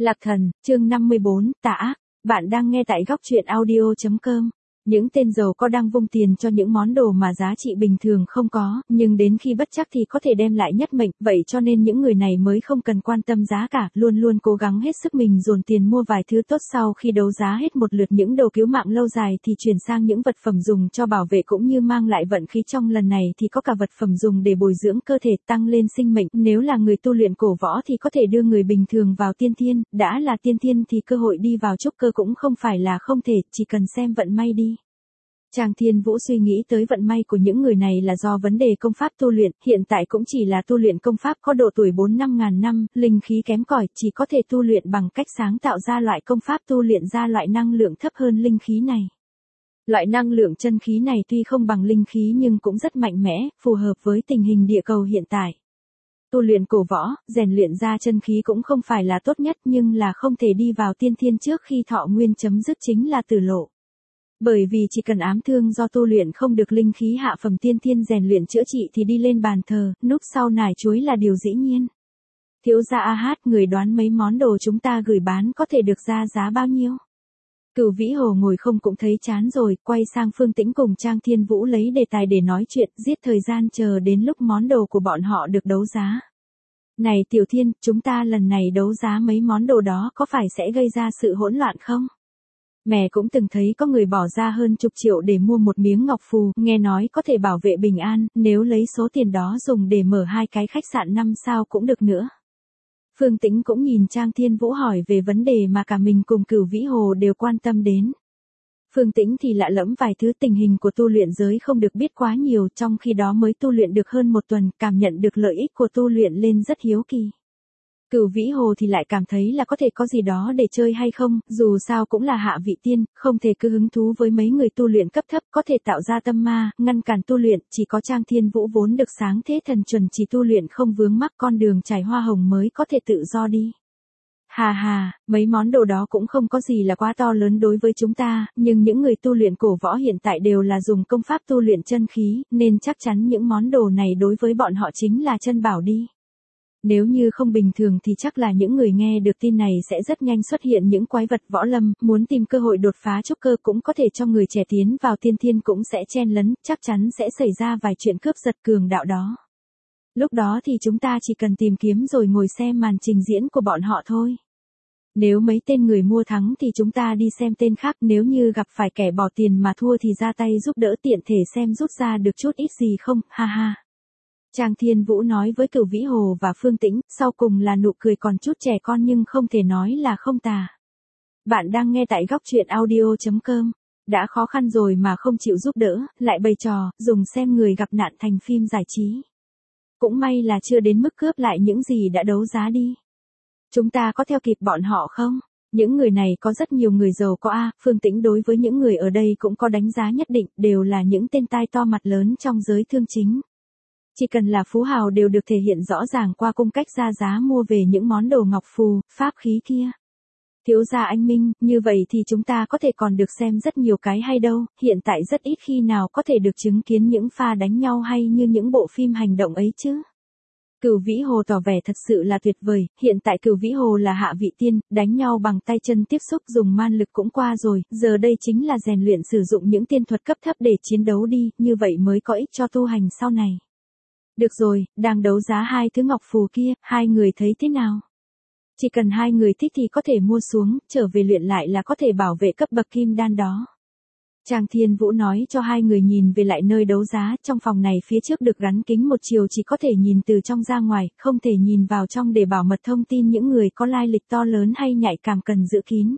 Lạc Thần, chương 54, Tà ác. Bạn đang nghe tại góc truyện audio.com. Những tên giàu có đang vung tiền cho những món đồ mà giá trị bình thường không có, nhưng đến khi bất trắc thì có thể đem lại nhất mệnh, vậy cho nên những người này mới không cần quan tâm giá cả, luôn luôn cố gắng hết sức mình dồn tiền mua vài thứ tốt, sau khi đấu giá hết một lượt những đồ cứu mạng lâu dài thì chuyển sang những vật phẩm dùng cho bảo vệ cũng như mang lại vận khí. Trong lần này thì có cả vật phẩm dùng để bồi dưỡng cơ thể, tăng lên sinh mệnh, nếu là người tu luyện cổ võ thì có thể đưa người bình thường vào tiên thiên, đã là tiên thiên thì cơ hội đi vào trúc cơ cũng không phải là không thể, chỉ cần xem vận may đi. Trang Thiên Vũ suy nghĩ tới vận may của những người này là do vấn đề công pháp tu luyện, hiện tại cũng chỉ là tu luyện công pháp có độ tuổi 4-5 ngàn năm, linh khí kém cỏi, chỉ có thể tu luyện bằng cách sáng tạo ra loại công pháp tu luyện ra loại năng lượng thấp hơn linh khí này. Loại năng lượng chân khí này tuy không bằng linh khí nhưng cũng rất mạnh mẽ, phù hợp với tình hình địa cầu hiện tại. Tu luyện cổ võ, rèn luyện ra chân khí cũng không phải là tốt nhất nhưng là không thể đi vào tiên thiên trước khi thọ nguyên chấm dứt chính là tử lộ. Bởi vì chỉ cần ám thương do tu luyện không được linh khí hạ phẩm tiên thiên rèn luyện chữa trị thì đi lên bàn thờ, núp sau nải chuối là điều dĩ nhiên. Thiếu gia A người đoán mấy món đồ chúng ta gửi bán có thể được ra giá bao nhiêu? Cửu Vĩ Hồ ngồi không cũng thấy chán rồi, quay sang Phương Tĩnh cùng Trang Thiên Vũ lấy đề tài để nói chuyện, giết thời gian chờ đến lúc món đồ của bọn họ được đấu giá. Này Tiểu Thiên, chúng ta lần này đấu giá mấy món đồ đó có phải sẽ gây ra sự hỗn loạn không? Mẹ cũng từng thấy có người bỏ ra hơn chục triệu để mua một miếng ngọc phù, nghe nói có thể bảo vệ bình an, nếu lấy số tiền đó dùng để mở 2 cái khách sạn 5 sao cũng được nữa. Phương Tĩnh cũng nhìn Trang Thiên Vũ hỏi về vấn đề mà cả mình cùng Cửu Vĩ Hồ đều quan tâm đến. Phương Tĩnh thì lạ lẫm vài thứ tình hình của tu luyện giới không được biết quá nhiều, trong khi đó mới tu luyện được hơn 1 tuần, cảm nhận được lợi ích của tu luyện lên rất hiếu kỳ. Cửu Vĩ Hồ thì lại cảm thấy là có thể có gì đó để chơi hay không, dù sao cũng là hạ vị tiên, không thể cứ hứng thú với mấy người tu luyện cấp thấp, có thể tạo ra tâm ma, ngăn cản tu luyện, chỉ có Trang Thiên Vũ vốn được sáng thế thần chuẩn chỉ tu luyện không vướng mắc con đường trải hoa hồng mới có thể tự do đi. Hà hà, mấy món đồ đó cũng không có gì là quá to lớn đối với chúng ta, nhưng những người tu luyện cổ võ hiện tại đều là dùng công pháp tu luyện chân khí, nên chắc chắn những món đồ này đối với bọn họ chính là chân bảo đi. Nếu như không bình thường thì chắc là những người nghe được tin này sẽ rất nhanh xuất hiện những quái vật võ lâm, muốn tìm cơ hội đột phá trúc cơ cũng có thể cho người trẻ tiến vào tiên thiên cũng sẽ chen lấn, chắc chắn sẽ xảy ra vài chuyện cướp giật cường đạo đó. Lúc đó thì chúng ta chỉ cần tìm kiếm rồi ngồi xem màn trình diễn của bọn họ thôi. Nếu mấy tên người mua thắng thì chúng ta đi xem tên khác, nếu như gặp phải kẻ bỏ tiền mà thua thì ra tay giúp đỡ tiện thể xem rút ra được chút ít gì không, ha ha. Trang Thiên Vũ nói với Cửu Vĩ Hồ và Phương Tĩnh, sau cùng là nụ cười còn chút trẻ con nhưng không thể nói là không tà. Bạn đang nghe tại góc truyện audio.com. Đã khó khăn rồi mà không chịu giúp đỡ, lại bày trò, dùng xem người gặp nạn thành phim giải trí. Cũng may là chưa đến mức cướp lại những gì đã đấu giá đi. Chúng ta có theo kịp bọn họ không? Những người này có rất nhiều người giàu có Phương Tĩnh đối với những người ở đây cũng có đánh giá nhất định, đều là những tên tai to mặt lớn trong giới thương chính. Chỉ cần là phú hào đều được thể hiện rõ ràng qua cung cách ra giá mua về những món đồ ngọc phù, pháp khí kia. Thiếu gia anh Minh, như vậy thì chúng ta có thể còn được xem rất nhiều cái hay đâu, hiện tại rất ít khi nào có thể được chứng kiến những pha đánh nhau hay như những bộ phim hành động ấy chứ. Cửu Vĩ Hồ tỏ vẻ thật sự là tuyệt vời, hiện tại Cửu Vĩ Hồ là hạ vị tiên, đánh nhau bằng tay chân tiếp xúc dùng man lực cũng qua rồi, giờ đây chính là rèn luyện sử dụng những tiên thuật cấp thấp để chiến đấu đi, như vậy mới có ích cho tu hành sau này. Được rồi, đang đấu giá 2 thứ ngọc phù kia, 2 người thấy thế nào? Chỉ cần 2 người thích thì có thể mua xuống, trở về luyện lại là có thể bảo vệ cấp bậc kim đan đó. Trang Thiên Vũ nói cho 2 người nhìn về lại nơi đấu giá, trong phòng này phía trước được gắn kính một chiều chỉ có thể nhìn từ trong ra ngoài, không thể nhìn vào trong để bảo mật thông tin những người có lai lịch to lớn hay nhạy cảm cần giữ kín.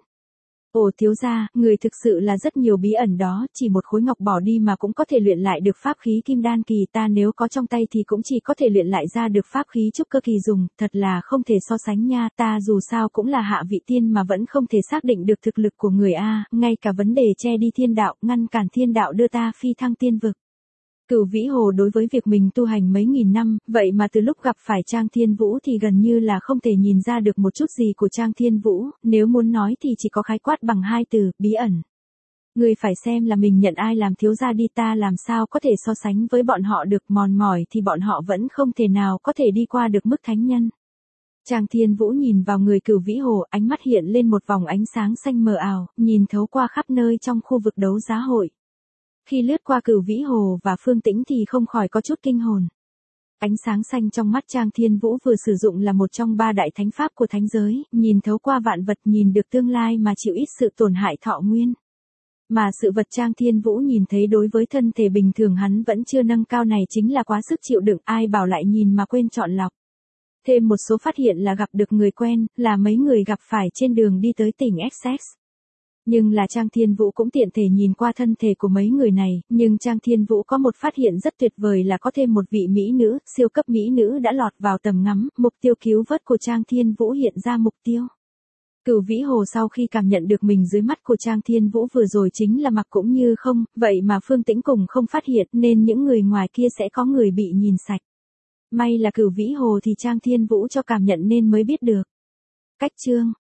Ồ thiếu gia, người thực sự là rất nhiều bí ẩn đó, chỉ một khối ngọc bỏ đi mà cũng có thể luyện lại được pháp khí kim đan kỳ, ta nếu có trong tay thì cũng chỉ có thể luyện lại ra được pháp khí trúc cơ kỳ dùng, thật là không thể so sánh nha, ta dù sao cũng là hạ vị tiên mà vẫn không thể xác định được thực lực của người ngay cả vấn đề che đi thiên đạo, ngăn cản thiên đạo đưa ta phi thăng tiên vực. Cửu Vĩ Hồ đối với việc mình tu hành mấy nghìn năm, vậy mà từ lúc gặp phải Trang Thiên Vũ thì gần như là không thể nhìn ra được một chút gì của Trang Thiên Vũ, nếu muốn nói thì chỉ có khái quát bằng 2 từ, bí ẩn. Người phải xem là mình nhận ai làm thiếu gia đi, ta làm sao có thể so sánh với bọn họ được, mòn mỏi thì bọn họ vẫn không thể nào có thể đi qua được mức thánh nhân. Trang Thiên Vũ nhìn vào người Cửu Vĩ Hồ, ánh mắt hiện lên một vòng ánh sáng xanh mờ ảo, nhìn thấu qua khắp nơi trong khu vực đấu giá hội. Khi lướt qua Cửu Vĩ Hồ và Phương Tĩnh thì không khỏi có chút kinh hồn. Ánh sáng xanh trong mắt Trang Thiên Vũ vừa sử dụng là một trong 3 đại thánh pháp của thánh giới, nhìn thấu qua vạn vật, nhìn được tương lai mà chịu ít sự tổn hại thọ nguyên. Mà sự vật Trang Thiên Vũ nhìn thấy đối với thân thể bình thường hắn vẫn chưa nâng cao này chính là quá sức chịu đựng, ai bảo lại nhìn mà quên chọn lọc. Thêm một số phát hiện là gặp được người quen, là mấy người gặp phải trên đường đi tới tỉnh Essex. Nhưng là Trang Thiên Vũ cũng tiện thể nhìn qua thân thể của mấy người này, nhưng Trang Thiên Vũ có một phát hiện rất tuyệt vời là có thêm một vị mỹ nữ, siêu cấp mỹ nữ đã lọt vào tầm ngắm, mục tiêu cứu vớt của Trang Thiên Vũ hiện ra mục tiêu. Cửu Vĩ Hồ sau khi cảm nhận được mình dưới mắt của Trang Thiên Vũ vừa rồi chính là mặc cũng như không, vậy mà Phương Tĩnh cùng không phát hiện nên những người ngoài kia sẽ có người bị nhìn sạch. May là Cửu Vĩ Hồ thì Trang Thiên Vũ cho cảm nhận nên mới biết được. Cách chương